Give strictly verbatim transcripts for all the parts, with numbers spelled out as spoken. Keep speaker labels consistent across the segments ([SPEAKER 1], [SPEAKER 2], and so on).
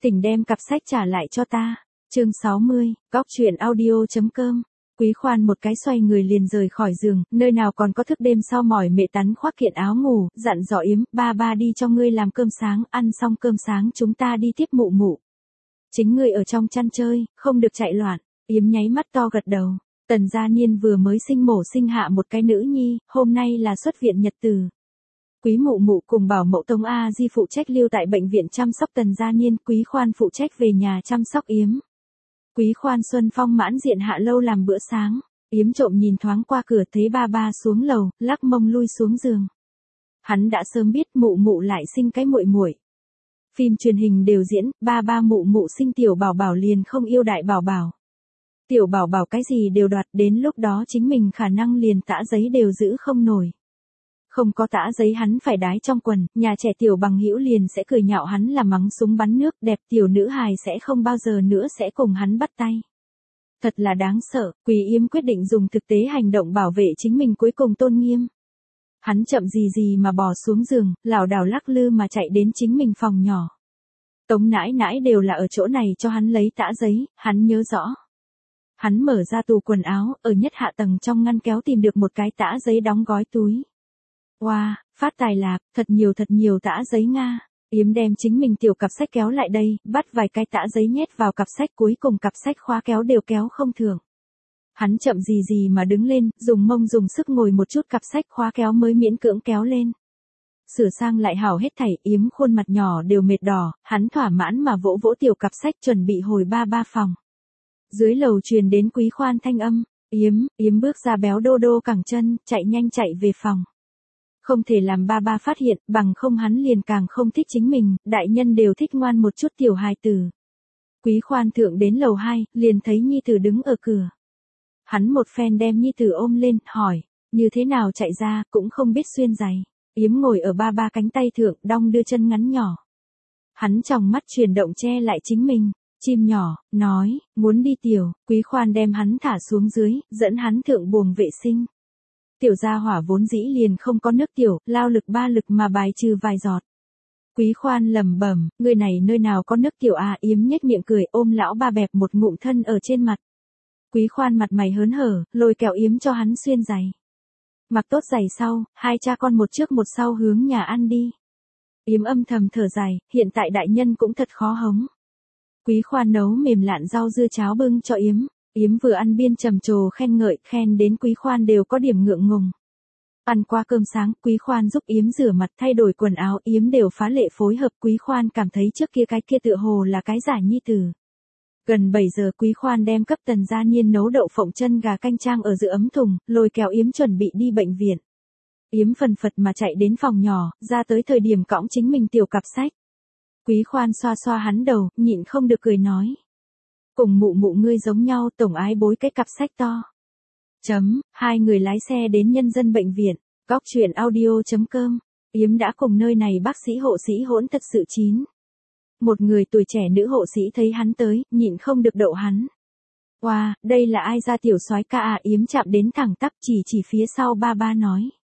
[SPEAKER 1] Tỉnh đem cặp sách trả lại cho ta. Chương sáu mươi, góc truyện audio.com. Quý Khoan một cái xoay người liền rời khỏi giường, nơi nào còn có thức đêm sau mỏi mệt tắn khoác kiện áo ngủ, dặn dò Yếm, ba ba đi cho ngươi làm cơm sáng, ăn xong cơm sáng chúng ta đi tiếp mụ mụ. Chính ngươi ở trong chăn chơi, không được chạy loạn. Yếm nháy mắt to gật đầu. Tần Gia Niên vừa mới sinh mổ sinh hạ một cái nữ nhi, hôm nay là xuất viện nhật từ. Quý mụ mụ cùng bảo mẫu Tống A Di phụ trách lưu tại bệnh viện chăm sóc Tần Gia Niên, Quý Khoan phụ trách về nhà chăm sóc Yếm. Quý Khoan Xuân Phong mãn diện hạ lâu làm bữa sáng, Yếm trộm nhìn thoáng qua cửa thấy ba ba xuống lầu, lắc mông lui xuống giường. Hắn đã sớm biết mụ mụ lại sinh cái muội muội. Phim truyền hình đều diễn, ba ba mụ mụ sinh tiểu bảo bảo liền không yêu đại bảo bảo. Tiểu bảo bảo cái gì đều đoạt, đến lúc đó chính mình khả năng liền tã giấy đều giữ không nổi. Không có tã giấy hắn phải đái trong quần, nhà trẻ tiểu bằng hữu liền sẽ cười nhạo hắn là mắng súng bắn nước, đẹp tiểu nữ hài sẽ không bao giờ nữa sẽ cùng hắn bắt tay. Thật là đáng sợ, Quý Yếm quyết định dùng thực tế hành động bảo vệ chính mình cuối cùng tôn nghiêm. Hắn chậm gì gì mà bò xuống giường, lảo đảo lắc lư mà chạy đến chính mình phòng nhỏ. Tống nãi nãi đều là ở chỗ này cho hắn lấy tã giấy, hắn nhớ rõ. Hắn mở ra tủ quần áo, ở nhất hạ tầng trong ngăn kéo tìm được một cái tã giấy đóng gói túi. Wow, phát tài lạc, thật nhiều thật nhiều tã giấy Nga. Yếm đem chính mình tiểu cặp sách kéo lại đây, bắt vài cái tã giấy nhét vào cặp sách, cuối cùng cặp sách khóa kéo đều kéo không thường. Hắn chậm gì gì mà đứng lên, dùng mông dùng sức ngồi một chút, cặp sách khóa kéo mới miễn cưỡng kéo lên. Sửa sang lại hảo hết thảy, Yếm khuôn mặt nhỏ đều mệt đỏ, hắn thỏa mãn mà vỗ vỗ tiểu cặp sách chuẩn bị hồi ba ba phòng. Dưới lầu truyền đến Quý Khoan thanh âm, Yếm, Yếm bước ra béo đô đô cẳng chân, chạy nhanh chạy về phòng. Không thể làm ba ba phát hiện, bằng không hắn liền càng không thích chính mình, đại nhân đều thích ngoan một chút tiểu hài tử. Quý Khoan thượng đến lầu hai, liền thấy nhi tử đứng ở cửa. Hắn một phen đem nhi tử ôm lên, hỏi, như thế nào chạy ra, cũng không biết xuyên giày. Yếm ngồi ở ba ba cánh tay thượng, đong đưa chân ngắn nhỏ. Hắn tròng mắt chuyển động che lại chính mình, chim nhỏ, nói, muốn đi tiểu. Quý Khoan đem hắn thả xuống dưới, dẫn hắn thượng buồng vệ sinh. Tiểu gia hỏa vốn dĩ liền không có nước tiểu, lao lực ba lực mà bài trừ vài giọt. Quý Khoan lẩm bẩm, người này nơi nào có nước tiểu à? Yếm nhếch miệng cười, ôm lão ba bẹp một ngụm thân ở trên mặt. Quý Khoan mặt mày hớn hở, lôi kéo Yếm cho hắn xuyên giày. Mặc tốt giày sau, hai cha con một trước một sau hướng nhà ăn đi. Yếm âm thầm thở dài, hiện tại đại nhân cũng thật khó hống. Quý Khoan nấu mềm lạn rau dưa cháo bưng cho Yếm. Yếm vừa ăn biên trầm trồ khen ngợi, khen đến Quý Khoan đều có điểm ngượng ngùng. Ăn qua cơm sáng, Quý Khoan giúp Yếm rửa mặt thay đổi quần áo, Yếm đều phá lệ phối hợp. Quý Khoan cảm thấy trước kia cái kia tựa hồ là cái giả nhi tử. Gần bảy giờ Quý Khoan đem cấp Tần Gia Niên nấu đậu phộng chân gà canh trang ở giữa ấm thùng, lôi kéo Yếm chuẩn bị đi bệnh viện. Yếm phần phật mà chạy đến phòng nhỏ, ra tới thời điểm cõng chính mình tiểu cặp sách. Quý Khoan xoa xoa hắn đầu, nhịn không được cười nói. Cùng mụ mụ ngươi giống nhau, tổng ái bối cái cặp sách to. Chấm, hai người lái xe đến nhân dân bệnh viện, góc truyện audio.com. Yếm đã cùng nơi này bác sĩ hộ sĩ hỗn thật sự chín. Một người tuổi trẻ nữ hộ sĩ thấy hắn tới, nhịn không được đậu hắn. Wow, đây là ai ra tiểu soái ca à? Yếm chạm đến thẳng tắp, chỉ chỉ phía sau ba ba nói.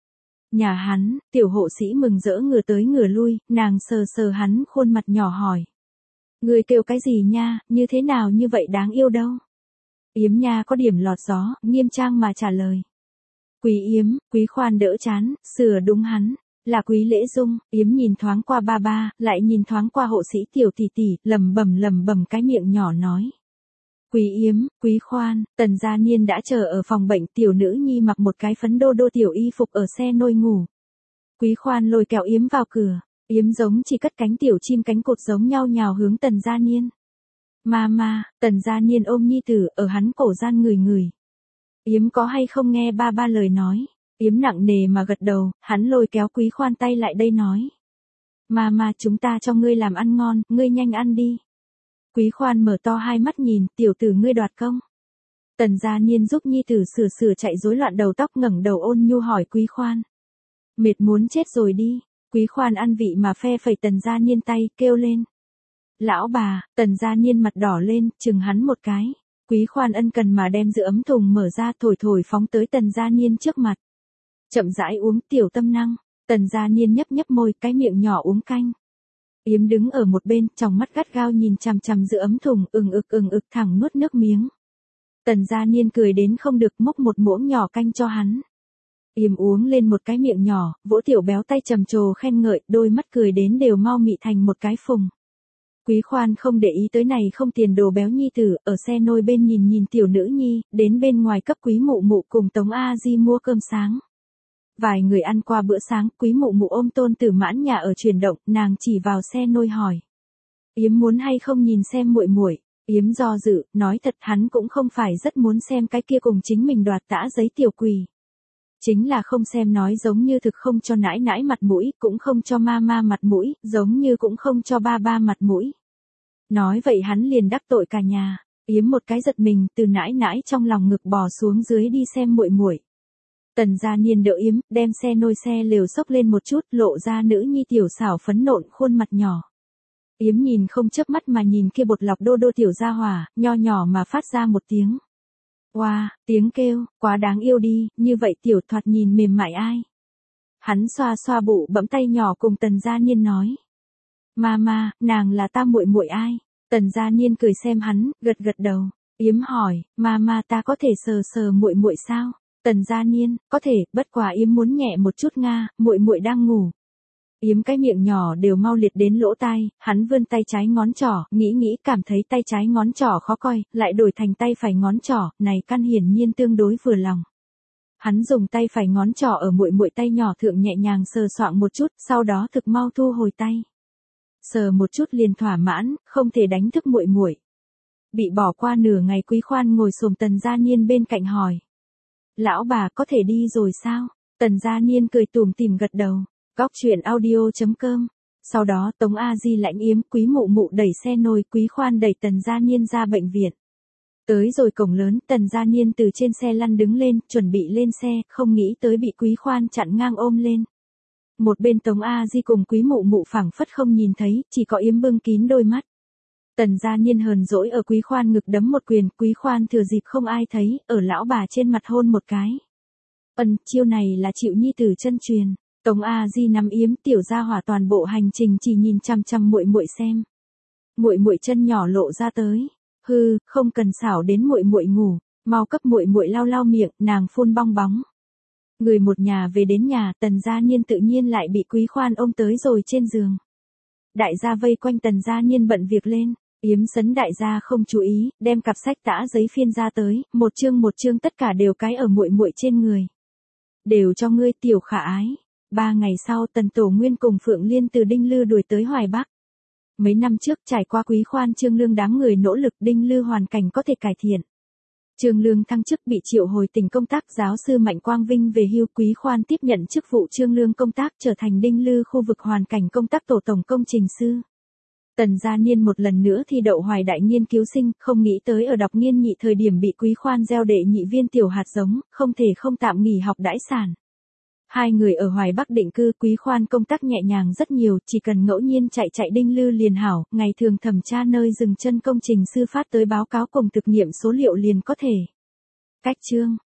[SPEAKER 1] Nhà hắn, tiểu hộ sĩ mừng rỡ ngửa tới ngửa lui, nàng sờ sờ hắn khuôn mặt nhỏ hỏi. Người kêu cái gì nha, như thế nào như vậy đáng yêu đâu. Yếm nha có điểm lọt gió, nghiêm trang mà trả lời. Quý Yếm, Quý Khoan đỡ chán, sửa đúng hắn, là Quý Lễ Dung. Yếm nhìn thoáng qua ba ba, lại nhìn thoáng qua hộ sĩ tiểu tỷ tỷ, lầm bầm lầm bầm cái miệng nhỏ nói. Quý Yếm, Quý Khoan, Tần Gia Niên đã chờ ở phòng bệnh, tiểu nữ nhi mặc một cái phấn đô đô tiểu y phục ở xe nôi ngủ. Quý Khoan lôi kéo Yếm vào cửa. Yếm giống chỉ cất cánh tiểu chim cánh cụt giống nhau nhào hướng Tần Gia Niên. Mama, Tần Gia Niên ôm nhi tử ở hắn cổ gian người người. Yếm có hay không nghe ba ba lời nói? Yếm nặng nề mà gật đầu, hắn lôi kéo Quý Khoan tay lại đây nói. Mama, chúng ta cho ngươi làm ăn ngon, ngươi nhanh ăn đi. Quý Khoan mở to hai mắt nhìn, tiểu tử ngươi đoạt công. Tần Gia Niên giúp nhi tử sửa sửa chạy rối loạn đầu tóc, ngẩng đầu ôn nhu hỏi Quý Khoan. Mệt muốn chết rồi đi. Quý Khoan ăn vị mà phe phẩy Tần Gia Niên tay, kêu lên. Lão bà, Tần Gia Niên mặt đỏ lên, chừng hắn một cái. Quý Khoan ân cần mà đem giữ ấm thùng mở ra, thổi thổi phóng tới Tần Gia Niên trước mặt. Chậm rãi uống, tiểu tâm năng. Tần Gia Niên nhấp nhấp môi, cái miệng nhỏ uống canh. Yếm đứng ở một bên, trong mắt gắt gao nhìn chằm chằm giữa ấm thùng, ừng ực ừng ực thẳng nuốt nước miếng. Tần Gia Niên cười đến không được, múc một muỗng nhỏ canh cho hắn. Yếm uống lên một cái miệng nhỏ, vỗ tiểu béo tay trầm trồ khen ngợi, đôi mắt cười đến đều mau mị thành một cái phùng. Quý Khoan không để ý tới này không tiền đồ béo nhi tử, ở xe nôi bên nhìn nhìn tiểu nữ nhi, đến bên ngoài cấp Quý Mụ Mụ cùng Tống A Di mua cơm sáng. Vài người ăn qua bữa sáng, Quý Mụ Mụ ôm tôn tử mãn nhà ở chuyển động, nàng chỉ vào xe nôi hỏi. Yếm muốn hay không nhìn xem muội muội? Yếm do dự, nói thật hắn cũng không phải rất muốn xem cái kia cùng chính mình đoạt tã giấy tiểu quỷ. Chính là không xem nói giống như thực không cho nãi nãi mặt mũi, cũng không cho ma ma mặt mũi, giống như cũng không cho ba ba mặt mũi. Nói vậy hắn liền đắc tội cả nhà. Yếm một cái giật mình, từ nãi nãi trong lòng ngực bò xuống dưới đi xem muội muội. Tần Gia Niên đỡ Yếm, đem xe nôi xe lều xốc lên một chút, lộ ra nữ nhi tiểu xảo phấn nộn khuôn mặt nhỏ. Yếm nhìn không chớp mắt mà nhìn kia bột lọc đô đô tiểu gia hỏa, nho nhỏ mà phát ra một tiếng. Wow, tiếng kêu, quá đáng yêu đi, như vậy tiểu thoạt nhìn mềm mại ai. Hắn xoa xoa bụ bẫm tay nhỏ cùng Tần Gia Niên nói. Mama, nàng là ta muội muội ai? Tần Gia Niên cười xem hắn, gật gật đầu. Yếm hỏi, Mama ta có thể sờ sờ muội muội sao? Tần Gia Niên, có thể, bất quá Yếm muốn nhẹ một chút nga, muội muội đang ngủ. Yếm cái miệng nhỏ đều mau liệt đến lỗ tai, hắn vươn tay trái ngón trỏ, nghĩ nghĩ cảm thấy tay trái ngón trỏ khó coi, lại đổi thành tay phải ngón trỏ, này căn hiển nhiên tương đối vừa lòng. Hắn dùng tay phải ngón trỏ ở muội muội tay nhỏ thượng nhẹ nhàng sờ soạng một chút, sau đó thực mau thu hồi tay. Sờ một chút liền thỏa mãn, không thể đánh thức muội muội. Bị bỏ qua nửa ngày Quý Khoan ngồi xổm Tần Gia Niên bên cạnh hỏi. Lão bà có thể đi rồi sao? Tần Gia Niên cười tủm tỉm gật đầu. Góc truyện audio chấm com. Sau đó Tống A Di lãnh Yếm, Quý Mụ Mụ đẩy xe nôi, Quý Khoan đẩy Tần Gia Niên ra bệnh viện. Tới rồi cổng lớn, Tần Gia Niên từ trên xe lăn đứng lên, chuẩn bị lên xe, không nghĩ tới bị Quý Khoan chặn ngang ôm lên. Một bên Tống A Di cùng Quý Mụ Mụ phảng phất không nhìn thấy, chỉ có Yếm bưng kín đôi mắt. Tần Gia Niên hờn dỗi ở Quý Khoan ngực đấm một quyền, Quý Khoan thừa dịp không ai thấy, ở lão bà trên mặt hôn một cái. Ân, chiêu này là chịu nhi tử chân truyền. Tống A Di nắm Yếm tiểu gia hỏa toàn bộ hành trình chỉ nhìn chằm chằm muội muội xem. Muội muội chân nhỏ lộ ra tới, hư, không cần xảo đến muội muội ngủ, mau cấp muội muội lau lau miệng, nàng phun bong bóng. Người một nhà về đến nhà, Tần Gia Niên tự nhiên lại bị Quý Khoan ôm tới rồi trên giường. Đại gia vây quanh Tần Gia Niên bận việc lên, Yếm sấn đại gia không chú ý, đem cặp sách tã giấy phiên ra tới, một chương một chương tất cả đều cái ở muội muội trên người. Đều cho ngươi tiểu khả ái. Ba ngày sau Tần Tổ Nguyên cùng Phượng Liên từ Đinh Lư đuổi tới Hoài Bắc. Mấy năm trước trải qua Quý Khoan Trương Lương đám người nỗ lực Đinh Lư hoàn cảnh có thể cải thiện. Trương Lương thăng chức bị triệu hồi tỉnh công tác, giáo sư Mạnh Quang Vinh về hưu, Quý Khoan tiếp nhận chức vụ Trương Lương công tác, trở thành Đinh Lư khu vực hoàn cảnh công tác tổ tổng công trình sư. Tần Gia Niên một lần nữa thi đậu Hoài Đại nghiên cứu sinh, không nghĩ tới ở đọc nghiên nhị thời điểm bị Quý Khoan gieo đệ nhị viên tiểu hạt giống, không thể không tạm nghỉ học đãi sản. Hai người ở Hoài Bắc định cư, Quý Khoan công tác nhẹ nhàng rất nhiều, chỉ cần ngẫu nhiên chạy chạy Đinh Lư liền hảo, ngày thường thẩm tra nơi dừng chân công trình sư phát tới báo cáo cùng thực nghiệm số liệu liền có thể. Cách chương